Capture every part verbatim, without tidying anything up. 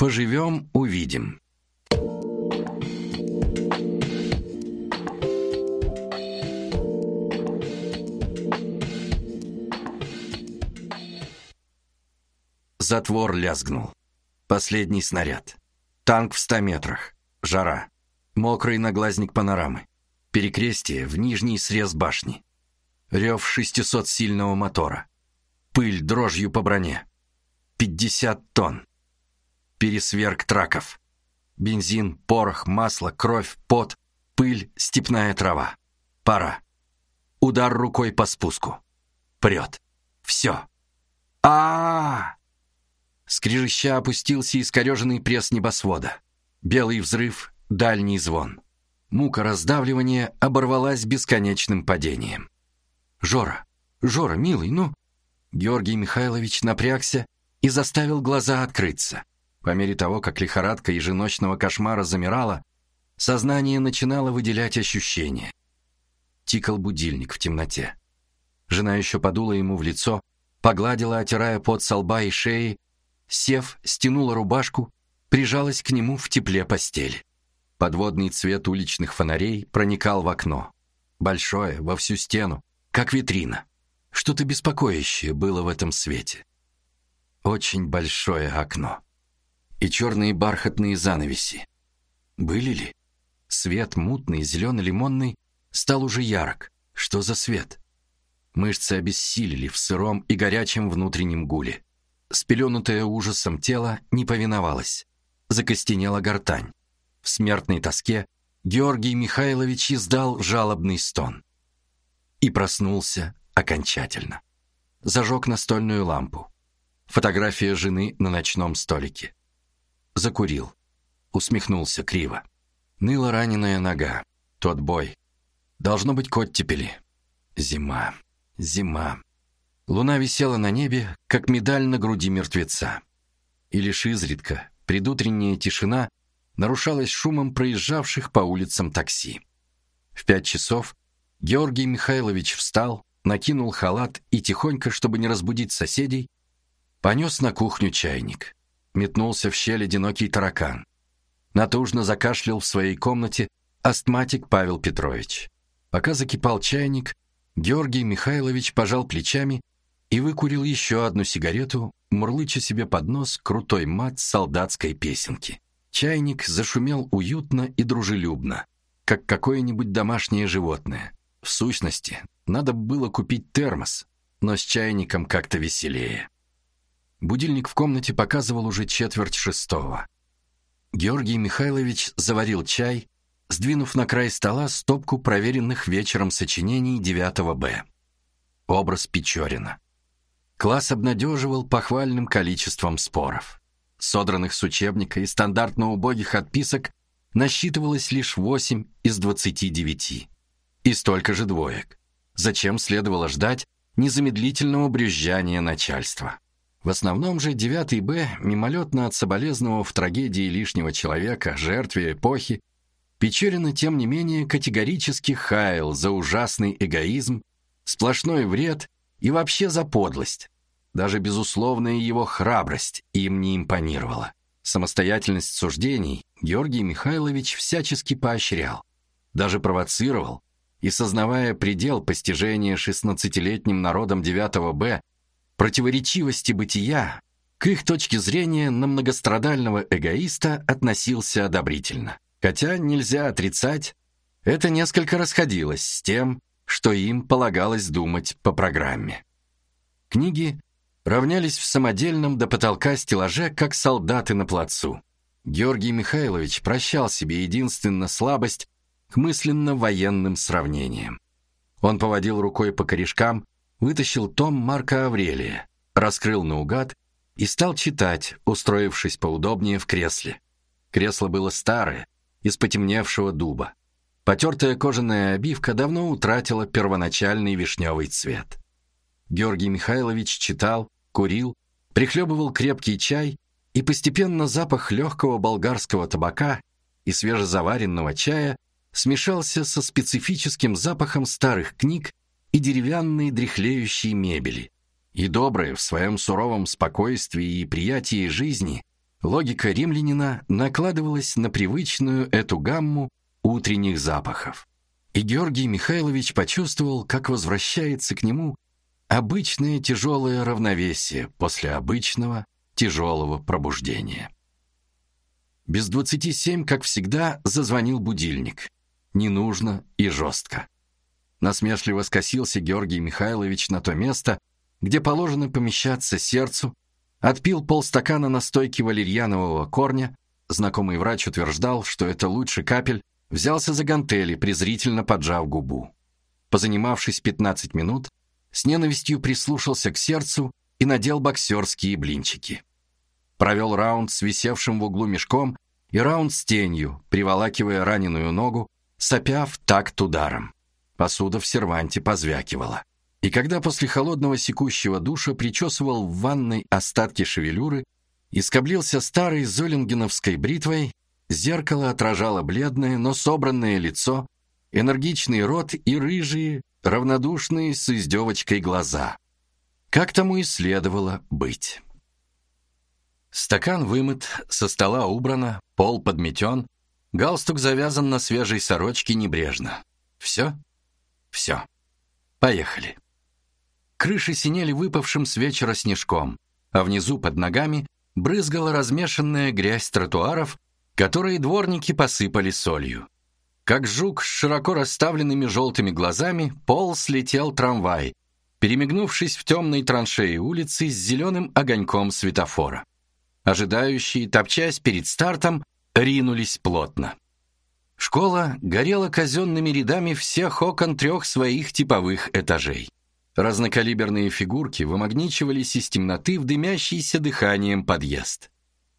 Поживем, увидим. Затвор лязгнул. Последний снаряд. Танк в ста метрах. Жара. Мокрый наглазник панорамы. Перекрестие в нижний срез башни. Рев шестисотсильного мотора. Пыль дрожью по броне. пятьдесят тонн. Пересверк траков. Бензин, порох, масло, кровь, пот, пыль, степная трава. Пора. Удар рукой по спуску. Прет. Все. А-а-а! Скрежеща опустился искореженный пресс небосвода. Белый взрыв, дальний звон. Мука раздавливания оборвалась бесконечным падением. «Жора! Жора, милый, ну!» Георгий Михайлович напрягся и заставил глаза открыться. По мере того, как лихорадка еженочного кошмара замирала, сознание начинало выделять ощущения. Тикал будильник в темноте. Жена еще подула ему в лицо, погладила, отирая пот со лба и шеи, сев, стянула рубашку, прижалась к нему в тепле постели. Подводный цвет уличных фонарей проникал в окно. Большое, во всю стену, как витрина. Что-то беспокоящее было в этом свете. Очень большое окно. И черные бархатные занавеси. Были ли? Свет мутный, зелено-лимонный, стал уже ярок. Что за свет? Мышцы обессилели в сыром и горячем внутреннем гуле. Спеленутое ужасом тело не повиновалось. Закостенела гортань. В смертной тоске Георгий Михайлович издал жалобный стон. И проснулся окончательно. Зажег настольную лампу. Фотография жены на ночном столике. Закурил. Усмехнулся криво. Ныла раненая нога. Тот бой. Должно быть к оттепели. Зима. Зима. Луна висела на небе, как медаль на груди мертвеца. И лишь изредка предутренняя тишина нарушалась шумом проезжавших по улицам такси. В пять часов Георгий Михайлович встал, накинул халат и тихонько, чтобы не разбудить соседей, понес на кухню чайник. Метнулся в щель одинокий таракан. Натужно закашлял в своей комнате астматик Павел Петрович. Пока закипал чайник, Георгий Михайлович пожал плечами и выкурил еще одну сигарету, мурлыча себе под нос крутой мат солдатской песенки. Чайник зашумел уютно и дружелюбно, как какое-нибудь домашнее животное. В сущности, надо было купить термос, но с чайником как-то веселее. Будильник в комнате показывал уже четверть шестого. Георгий Михайлович заварил чай, сдвинув на край стола стопку проверенных вечером сочинений девятого Б. Образ Печорина. Класс обнадеживал похвальным количеством споров. Содранных с учебника и стандартно убогих отписок насчитывалось лишь восемь из двадцати девяти. И столько же двоек. Зачем следовало ждать незамедлительного брюзжания начальства? В основном же девятый Б, мимолетно отсоболезновав в трагедии лишнего человека, жертве эпохи, Печорина, тем не менее, категорически хаял за ужасный эгоизм, сплошной вред и вообще за подлость. Даже безусловная его храбрость им не импонировала. Самостоятельность суждений Георгий Михайлович всячески поощрял, даже провоцировал, и, сознавая предел постижения шестнадцатилетним народом девятого Б противоречивости бытия, к их точке зрения на многострадального эгоиста относился одобрительно. Хотя нельзя отрицать, это несколько расходилось с тем, что им полагалось думать по программе. Книги равнялись в самодельном до потолка стеллаже, как солдаты на плацу. Георгий Михайлович прощал себе единственно слабость к мысленно-военным сравнениям. Он поводил рукой по корешкам, вытащил том Марка Аврелия, раскрыл наугад и стал читать, устроившись поудобнее в кресле. Кресло было старое, из потемневшего дуба. Потертая кожаная обивка давно утратила первоначальный вишневый цвет. Георгий Михайлович читал, курил, прихлебывал крепкий чай, и постепенно запах легкого болгарского табака и свежезаваренного чая смешался со специфическим запахом старых книг и деревянной дряхлеющей мебели. И доброе в своем суровом спокойствии и приятии жизни Логика римлянина накладывалась на привычную эту гамму утренних запахов. И Георгий Михайлович почувствовал, как возвращается к нему обычное тяжелое равновесие после обычного тяжелого пробуждения. Без двадцати семь, как всегда, зазвонил будильник. Не нужно и жестко. Насмешливо скосился Георгий Михайлович на то место, где положено помещаться сердцу, отпил полстакана настойки валерьянового корня, знакомый врач утверждал, что это лучше капель, взялся за гантели, презрительно поджав губу. Позанимавшись пятнадцать минут, с ненавистью прислушался к сердцу и надел боксерские блинчики. Провел раунд с висевшим в углу мешком и раунд с тенью, приволакивая раненую ногу, сопя в такт ударом. Посуда в серванте позвякивала. И когда после холодного секущего душа причесывал в ванной остатки шевелюры и скоблился старой золингеновской бритвой, зеркало отражало бледное, но собранное лицо, энергичный рот и рыжие, равнодушные с издевочкой глаза. Как тому и следовало быть. Стакан вымыт, со стола убрано, пол подметен, галстук завязан на свежей сорочке небрежно. Все? Все. Поехали. Крыши синели выпавшим с вечера снежком, а внизу под ногами брызгала размешанная грязь тротуаров, которые дворники посыпали солью. Как жук с широко расставленными желтыми глазами полз летел трамвай, перемигнувшись в темной траншеи улицы с зеленым огоньком светофора. Ожидающие, топчась перед стартом, ринулись плотно. Школа горела казенными рядами всех окон трех своих типовых этажей. Разнокалиберные фигурки вымагничивались из темноты в дымящийся дыханием подъезд.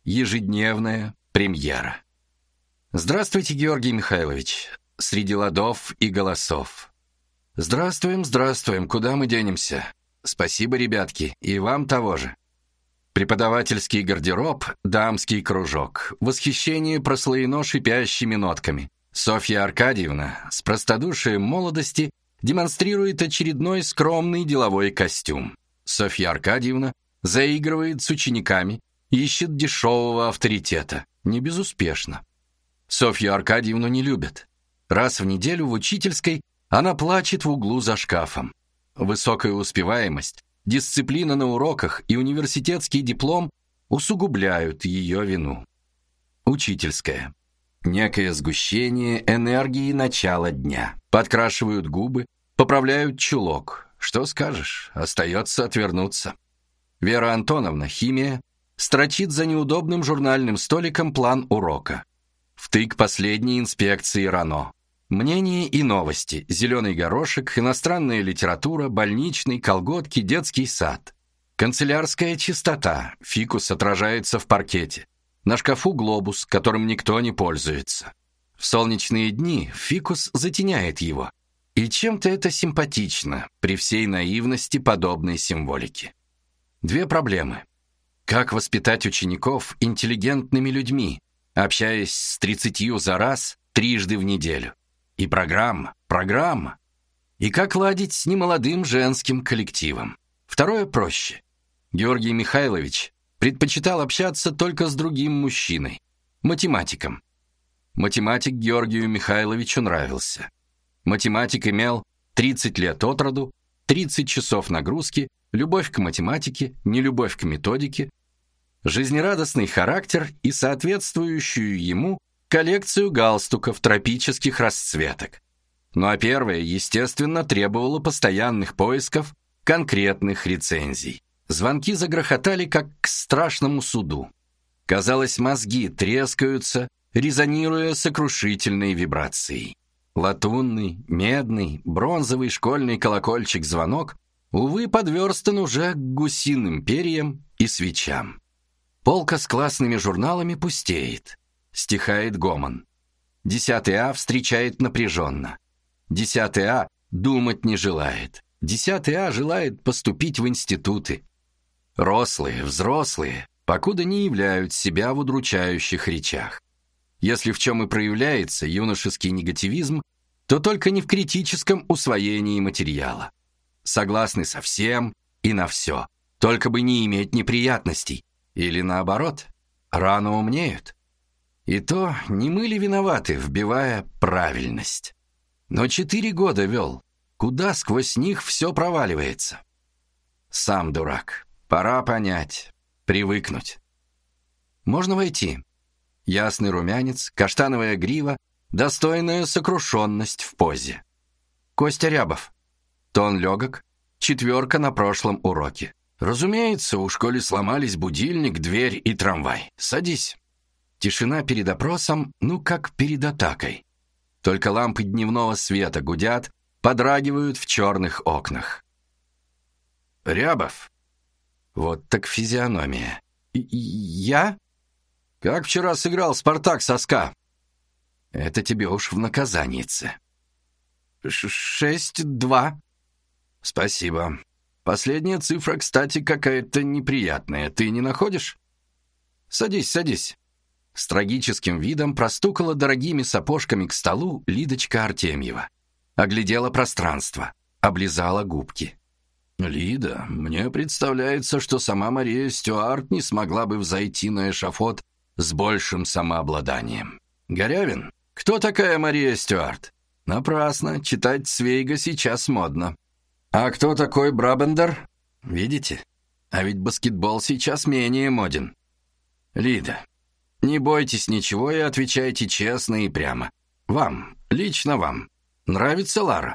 Ежедневная премьера. «Здравствуйте, Георгий Михайлович!» Среди ладов и голосов. «Здравствуем, здравствуем, куда мы денемся? Спасибо, ребятки, и вам того же». Преподавательский гардероб, дамский кружок, восхищение прослоено шипящими нотками. Софья Аркадьевна с простодушием молодости демонстрирует очередной скромный деловой костюм. Софья Аркадьевна заигрывает с учениками, ищет дешевого авторитета. Не безуспешно. Софью Аркадьевну не любят. Раз в неделю в учительской она плачет в углу за шкафом. Высокая успеваемость, дисциплина на уроках и университетский диплом усугубляют ее вину. Учительская. Некое сгущение энергии начала дня. Подкрашивают губы, поправляют чулок. Что скажешь, остается отвернуться. Вера Антоновна, химия, строчит за неудобным журнальным столиком план урока. Втык последней инспекции РАНО. Мнения и новости, зеленый горошек, иностранная литература, больничный, колготки, детский сад. Канцелярская чистота, фикус отражается в паркете. На шкафу глобус, которым никто не пользуется. В солнечные дни фикус затеняет его. И чем-то это симпатично при всей наивности подобной символики. Две проблемы. Как воспитать учеников интеллигентными людьми, общаясь с тридцатью за раз трижды в неделю? И программа, программа. И как ладить с немолодым женским коллективом? Второе проще. Георгий Михайлович предпочитал общаться только с другим мужчиной, математиком. Математик Георгию Михайловичу нравился. Математик имел тридцать лет от роду, тридцать часов нагрузки, любовь к математике, нелюбовь к методике, жизнерадостный характер и соответствующую ему коллекцию галстуков тропических расцветок. Ну а первое, естественно, требовало постоянных поисков конкретных рецензий. Звонки загрохотали, как к страшному суду. Казалось, мозги трескаются, резонируя сокрушительной вибрацией. Латунный, медный, бронзовый школьный колокольчик-звонок, увы, подверстан уже к гусиным перьям и свечам. Полка с классными журналами пустеет. Стихает гомон. Десятый А встречает напряженно. Десятый А думать не желает. Десятый А желает поступить в институты. Рослые, взрослые, покуда не являют себя в удручающих речах. Если в чем и проявляется юношеский негативизм, то только не в критическом усвоении материала. Согласны со всем и на все, только бы не иметь неприятностей. Или наоборот. рано умнеют. И то не мы ли виноваты, вбивая правильность? Но четыре года вел. Куда сквозь них все проваливается? Сам дурак. Пора понять, привыкнуть. Можно войти. Ясный румянец, каштановая грива, достойная сокрушенность в позе. Костя Рябов. Тон легок, четверка на прошлом уроке. Разумеется, у школы сломались будильник, дверь и трамвай. Садись. Тишина перед опросом, ну как перед атакой. Только лампы дневного света гудят, подрагивают в черных окнах. Рябов. Вот так физиономия. Я? Как вчера сыграл «Спартак» со СКА? Это тебе уж в наказанице. Шесть, два. Спасибо. Последняя цифра, кстати, какая-то неприятная. Ты не находишь? Садись, садись. С трагическим видом простукала дорогими сапожками к столу Лидочка Артемьева. Оглядела пространство, облизала губки. «Лида, мне представляется, что сама Мария Стюарт не смогла бы взойти на эшафот с большим самообладанием. Горявин? Кто такая Мария Стюарт? Напрасно, читать Цвейга сейчас модно. А кто такой Брабендер? Видите? А ведь баскетбол сейчас менее моден. Лида, не бойтесь ничего и отвечайте честно и прямо. Вам, лично вам, нравится Лара?»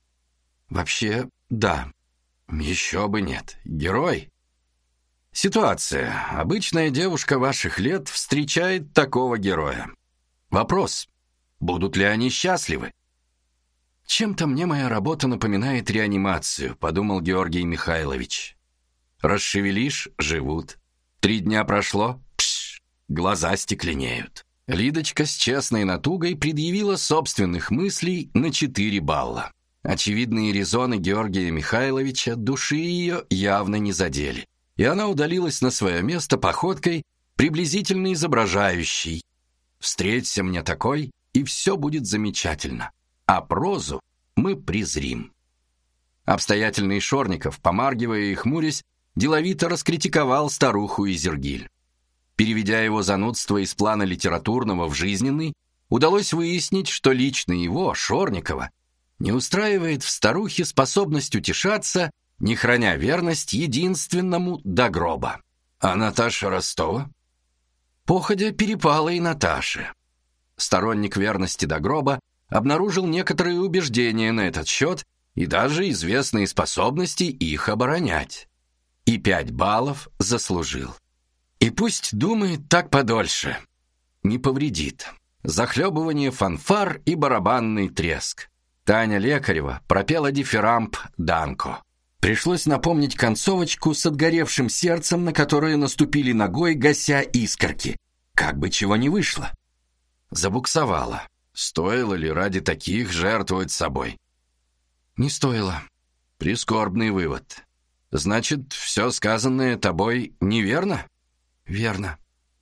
«Вообще, да. Еще бы нет. Герой». «Ситуация. Обычная девушка ваших лет встречает такого героя. Вопрос, будут ли они счастливы?» «Чем-то мне моя работа напоминает реанимацию», — подумал Георгий Михайлович. «Расшевелишь — живут. Три дня прошло — пш, глаза стекленеют». Лидочка с честной натугой предъявила собственных мыслей на четыре балла. Очевидные резоны Георгия Михайловича души ее явно не задели, и она удалилась на свое место походкой, приблизительно изображающей: «Встреться мне такой, и все будет замечательно, а прозу мы презрим». Обстоятельный Шорников, помаргивая и хмурясь, деловито раскритиковал старуху Изергиль. Переведя его занудство из плана литературного в жизненный, удалось выяснить, что лично его, Шорникова, не устраивает в старухе способность утешаться, не храня верность единственному до гроба. А Наташа Ростова? Походя перепала и Наташе. Сторонник верности до гроба обнаружил некоторые убеждения на этот счет и даже известные способности их оборонять. И пять баллов заслужил. И пусть думает так подольше. Не повредит. Захлебывание фанфар и барабанный треск. Таня Лекарева пропела дифирамб «Данко». Пришлось напомнить концовочку с отгоревшим сердцем, на которое наступили ногой, гася искорки. Как бы чего не вышло. Забуксовала. Стоило ли ради таких жертвовать собой? Не стоило. Прискорбный вывод. Значит, все сказанное тобой неверно? Верно.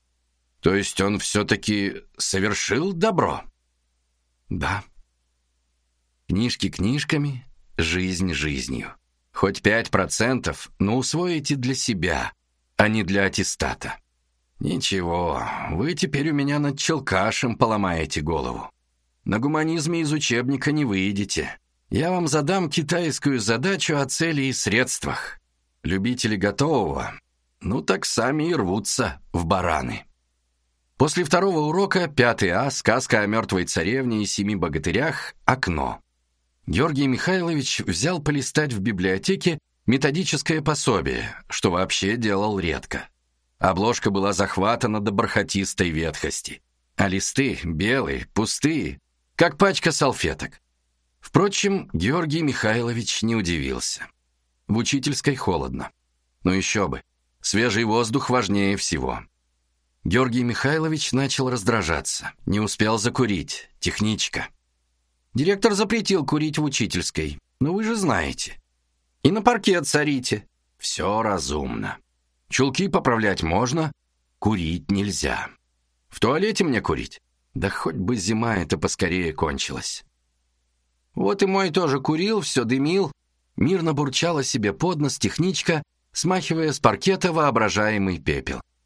То есть он все-таки совершил добро? Да. Книжки книжками, жизнь жизнью. Хоть пять процентов, но усвоите для себя, а не для аттестата. Ничего, вы теперь у меня над Челкашем поломаете голову. На гуманизме из учебника не выйдете. Я вам задам китайскую задачу о цели и средствах. Любители готового, ну так сами и рвутся в бараны. После второго урока пятый А, сказка о мертвой царевне и семи богатырях, окно. Георгий Михайлович взял полистать в библиотеке методическое пособие, что вообще делал редко. Обложка была захватана до бархатистой ветхости, а листы белые, пустые, как пачка салфеток. Впрочем, Георгий Михайлович не удивился. В учительской холодно. Ну еще бы, свежий воздух важнее всего. Георгий Михайлович начал раздражаться. Не успел закурить. Техничка. Директор запретил курить в учительской. Ну вы же знаете. И на паркет сорите. Все разумно. Чулки поправлять можно, курить нельзя. В туалете мне курить? Да хоть бы зима эта поскорее кончилась. Вот и мой тоже курил, все дымил. Мирно бурчала себе под нос техничка, смахивая с паркета воображаемый пепел.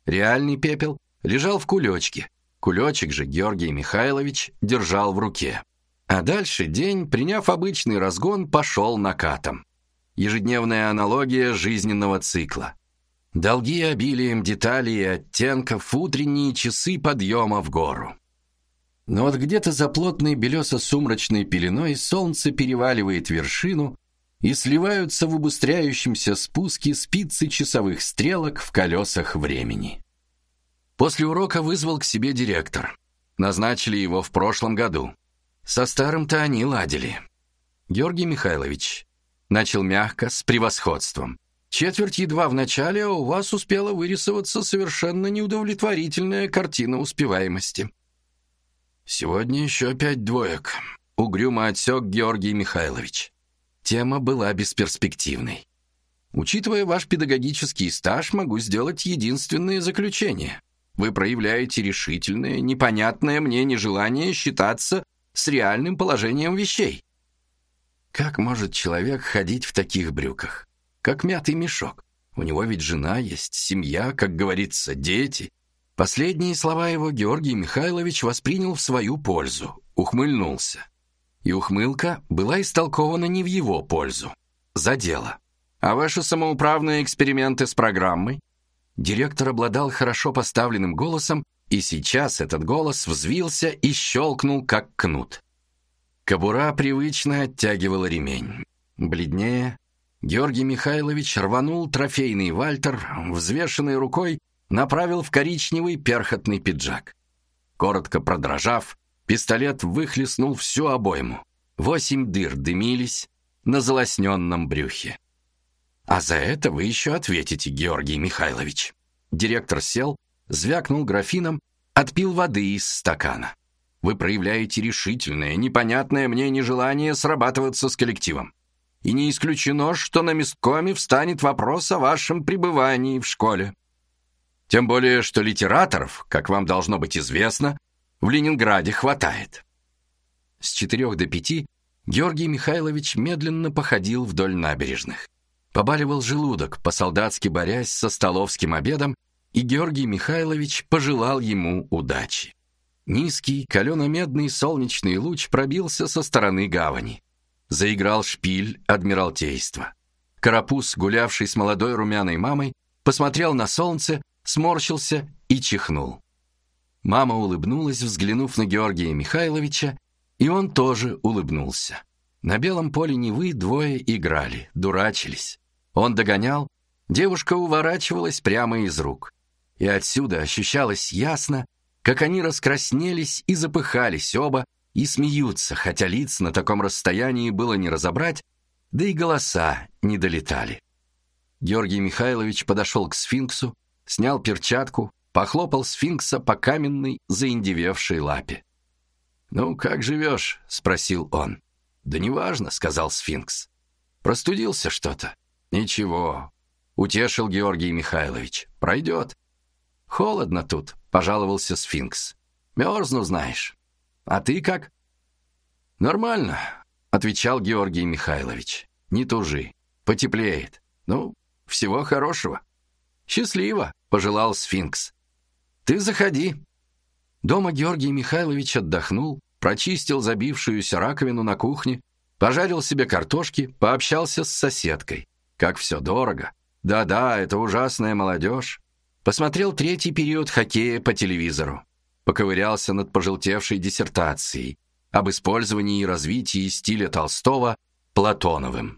Реальный пепел лежал в кулечке. Кулечек же Георгий Михайлович держал в руке. А дальше день, приняв обычный разгон, пошел накатом. Ежедневная аналогия жизненного цикла. Долги обилием деталей и оттенков, утренние часы подъема в гору. Но вот где-то за плотной белесо-сумрачной пеленой солнце переваливает вершину, и сливаются в убыстряющемся спуске спицы часовых стрелок в колесах времени. После урока вызвал к себе директор. Назначили его в прошлом году. Со старым-то они ладили. Георгий Михайлович начал мягко, с превосходством. Четверть едва в начале, а у вас успела вырисоваться совершенно неудовлетворительная картина успеваемости. Сегодня еще пять двоек, угрюмо отсек Георгий Михайлович. Тема была бесперспективной. Учитывая ваш педагогический стаж, могу сделать единственное заключение. Вы проявляете решительное, непонятное мне нежелание считаться с реальным положением вещей. Как может человек ходить в таких брюках? Как мятый мешок. У него ведь жена есть, семья, как говорится, дети. Последние слова его Георгий Михайлович воспринял в свою пользу, ухмыльнулся. И ухмылка была истолкована не в его пользу. За дело. А ваши самоуправные эксперименты с программой? Директор обладал хорошо поставленным голосом, и сейчас этот голос взвился и щелкнул, как кнут. Кобура привычно оттягивала ремень. Бледнее, Георгий Михайлович рванул трофейный вальтер, взвешенной рукой направил в коричневый перхотный пиджак. Коротко продрожав, пистолет выхлестнул всю обойму. Восемь дыр дымились на залосненном брюхе. А за это вы еще ответите, Георгий Михайлович. Директор сел, звякнул графином, отпил воды из стакана. Вы проявляете решительное, непонятное мне нежелание срабатываться с коллективом. И не исключено, что на месткоме встанет вопрос о вашем пребывании в школе. Тем более, что литераторов, как вам должно быть известно, в Ленинграде хватает. С четырех до пяти Георгий Михайлович медленно походил вдоль набережных. Побаливал желудок, по-солдатски борясь со столовским обедом, и Георгий Михайлович пожелал ему удачи. Низкий, калено-медный солнечный луч пробился со стороны гавани. Заиграл шпиль Адмиралтейства. Карапуз, гулявший с молодой румяной мамой, посмотрел на солнце, сморщился и чихнул. Мама улыбнулась, взглянув на Георгия Михайловича, и он тоже улыбнулся. На белом поле Невы двое играли, дурачились. Он догонял, девушка уворачивалась прямо из рук. И отсюда ощущалось ясно, как они раскраснелись и запыхались оба, и смеются, хотя лиц на таком расстоянии было не разобрать, да и голоса не долетали. Георгий Михайлович подошел к сфинксу, снял перчатку, похлопал сфинкса по каменной, заиндевевшей лапе. «Ну, как живешь?» — спросил он. «Да неважно», — сказал сфинкс. «Простудился что-то?» «Ничего», — утешил Георгий Михайлович. «Пройдет». «Холодно тут», — пожаловался сфинкс. «Мерзну, знаешь. А ты как?» «Нормально», — отвечал Георгий Михайлович. «Не тужи, потеплеет. Ну, всего хорошего». «Счастливо», — пожелал сфинкс. «Ты заходи». Дома Георгий Михайлович отдохнул, прочистил забившуюся раковину на кухне, пожарил себе картошки, пообщался с соседкой. Как все дорого. Да-да, это ужасная молодежь. Посмотрел третий период хоккея по телевизору. Поковырялся над пожелтевшей диссертацией об использовании и развитии стиля Толстого Платоновым.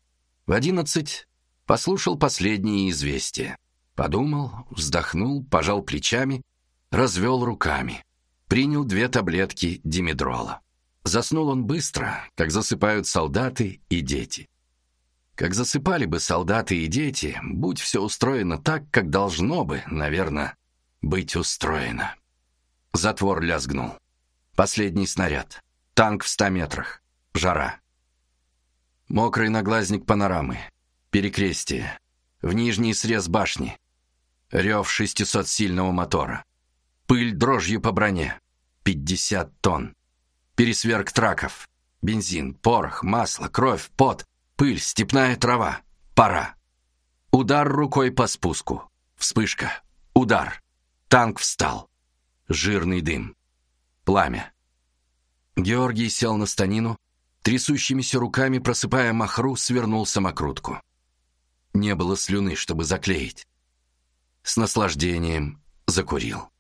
В одиннадцать послушал последние известия. Подумал, вздохнул, пожал плечами, развел руками. Принял две таблетки димедрола. Заснул он быстро, как засыпают солдаты и дети. Как засыпали бы солдаты и дети, будь все устроено так, как должно бы, наверное, быть устроено. Затвор лязгнул. Последний снаряд. Танк в ста метрах. Жара. Мокрый наглазник панорамы. Перекрестие. В нижний срез башни. Рев шестисотсильного мотора. Пыль дрожью по броне. пятьдесят тонн. Пересверк траков. Бензин, порох, масло, кровь, пот, пыль, степная трава. Пора. Удар рукой по спуску. Вспышка. Удар. Танк встал. Жирный дым. Пламя. Георгий сел на станину, трясущимися руками, просыпая махру, свернул самокрутку. Не было слюны, чтобы заклеить. С наслаждением закурил.